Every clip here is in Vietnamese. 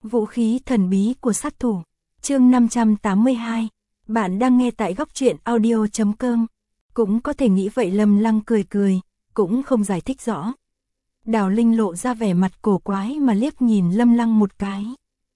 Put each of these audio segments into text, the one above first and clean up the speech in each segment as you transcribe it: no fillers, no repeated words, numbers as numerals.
Vũ khí thần bí của sát thủ. Chương 582. Bạn đang nghe tại góc truyện audio.com. Cũng có thể nghĩ vậy. Lâm Lăng cười cười, cũng không giải thích rõ. Đào Linh lộ ra vẻ mặt cổ quái mà liếc nhìn Lâm Lăng một cái.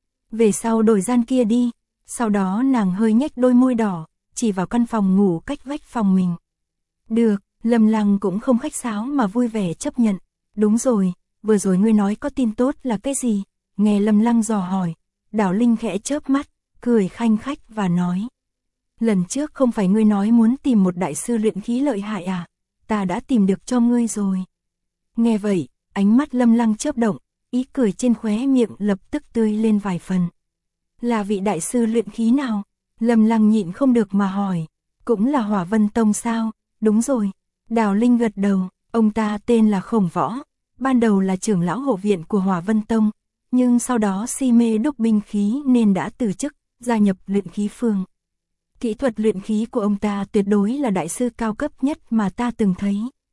Về sau đổi gian kia đi. Sau đó nàng hơi nhếch đôi môi đỏ, chỉ vào căn phòng ngủ cách vách phòng mình. Được, Lâm Lăng cũng không khách sáo mà vui vẻ chấp nhận. Đúng rồi, vừa rồi ngươi nói có tin tốt là cái gì? Nghe Lâm Lăng dò hỏi, Đào Linh khẽ chớp mắt, cười khanh khách và nói. Lần trước không phải ngươi nói muốn tìm một đại sư luyện khí lợi hại à? Ta đã tìm được cho ngươi rồi. Nghe vậy, ánh mắt Lâm Lăng chớp động, ý cười trên khóe miệng lập tức tươi lên vài phần. Là vị đại sư luyện khí nào? Lâm Lăng nhịn không được mà hỏi. Cũng là Hỏa Vân Tông sao? Đúng rồi. Đào Linh gật đầu, ông ta tên là Khổng Võ, ban đầu là trưởng lão hộ viện của Hỏa Vân Tông, nhưng sau đó si mê đúc binh khí nên đã từ chức, gia nhập luyện khí phường. Kỹ thuật luyện khí của ông ta tuyệt đối là đại sư cao cấp nhất mà ta từng thấy.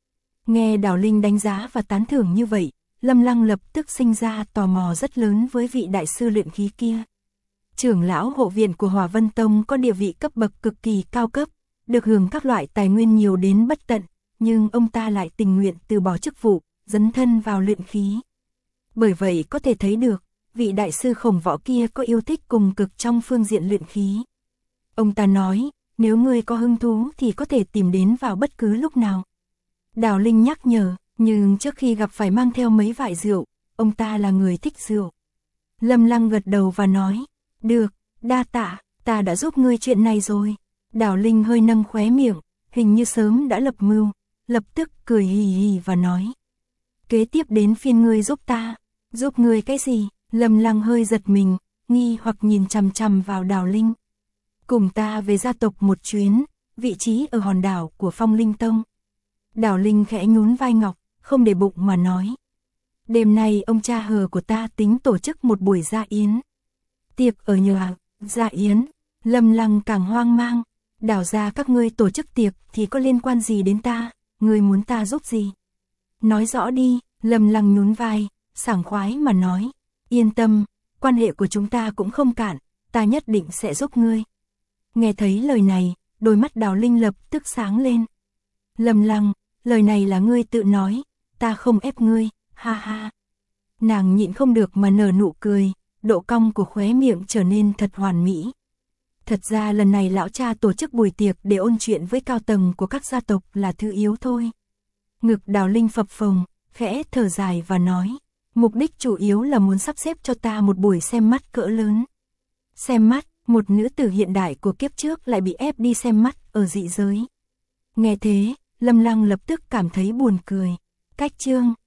Nghe Đào Linh đánh giá và tán thưởng như vậy, Lâm Lăng lập tức sinh ra tò mò rất lớn với vị đại sư luyện khí kia. Trưởng lão hộ viện của Hỏa Vân Tông có địa vị cấp bậc cực kỳ cao cấp, được hưởng các loại tài nguyên nhiều đến bất tận, nhưng ông ta lại tình nguyện từ bỏ chức vụ, dấn thân vào luyện khí. Bởi vậy có thể thấy được, vị đại sư Khổng Võ kia có yêu thích cùng cực trong phương diện luyện khí. Ông ta nói, nếu ngươi có hứng thú thì có thể tìm đến vào bất cứ lúc nào. Đào Linh nhắc nhở, nhưng trước khi gặp phải mang theo mấy vại rượu, ông ta là người thích rượu. Lâm Lăng gật đầu và nói, được, đa tạ, ta đã giúp ngươi chuyện này rồi. Đào Linh hơi nâng khóe miệng, hình như sớm đã lập mưu, lập tức cười hì hì và nói. Kế tiếp đến phiên ngươi giúp ta. Giúp ngươi cái gì? Lâm Lăng hơi giật mình, nghi hoặc nhìn chằm chằm vào Đào Linh. Cùng ta về gia tộc một chuyến, vị trí ở hòn đảo của Phong Linh Tông. Đào Linh khẽ nhún vai ngọc, không để bụng mà nói. Đêm nay ông cha hờ của ta tính tổ chức một buổi gia yến. Tiệc ở nhà, gia yến. Lâm Lăng càng hoang mang. Đào gia các ngươi tổ chức tiệc thì có liên quan gì đến ta? Ngươi muốn ta giúp gì? Nói rõ đi. Lâm Lăng nhún vai, sảng khoái mà nói. Yên tâm, quan hệ của chúng ta cũng không cạn, ta nhất định sẽ giúp ngươi. Nghe thấy lời này, đôi mắt Đào Linh lập tức sáng lên. Lâm Lăng, lời này là ngươi tự nói, ta không ép ngươi, ha ha. Nàng nhịn không được mà nở nụ cười, độ cong của khóe miệng trở nên thật hoàn mỹ. Thật ra lần này lão cha tổ chức buổi tiệc để ôn chuyện với cao tầng của các gia tộc là thứ yếu thôi. Ngực Đào Linh phập phồng, khẽ thở dài và nói. Mục đích chủ yếu là muốn sắp xếp cho ta một buổi xem mắt cỡ lớn. Xem mắt, một nữ tử hiện đại của kiếp trước lại bị ép đi xem mắt ở dị giới. Nghe thế, Lâm Lăng lập tức cảm thấy buồn cười. Cách chương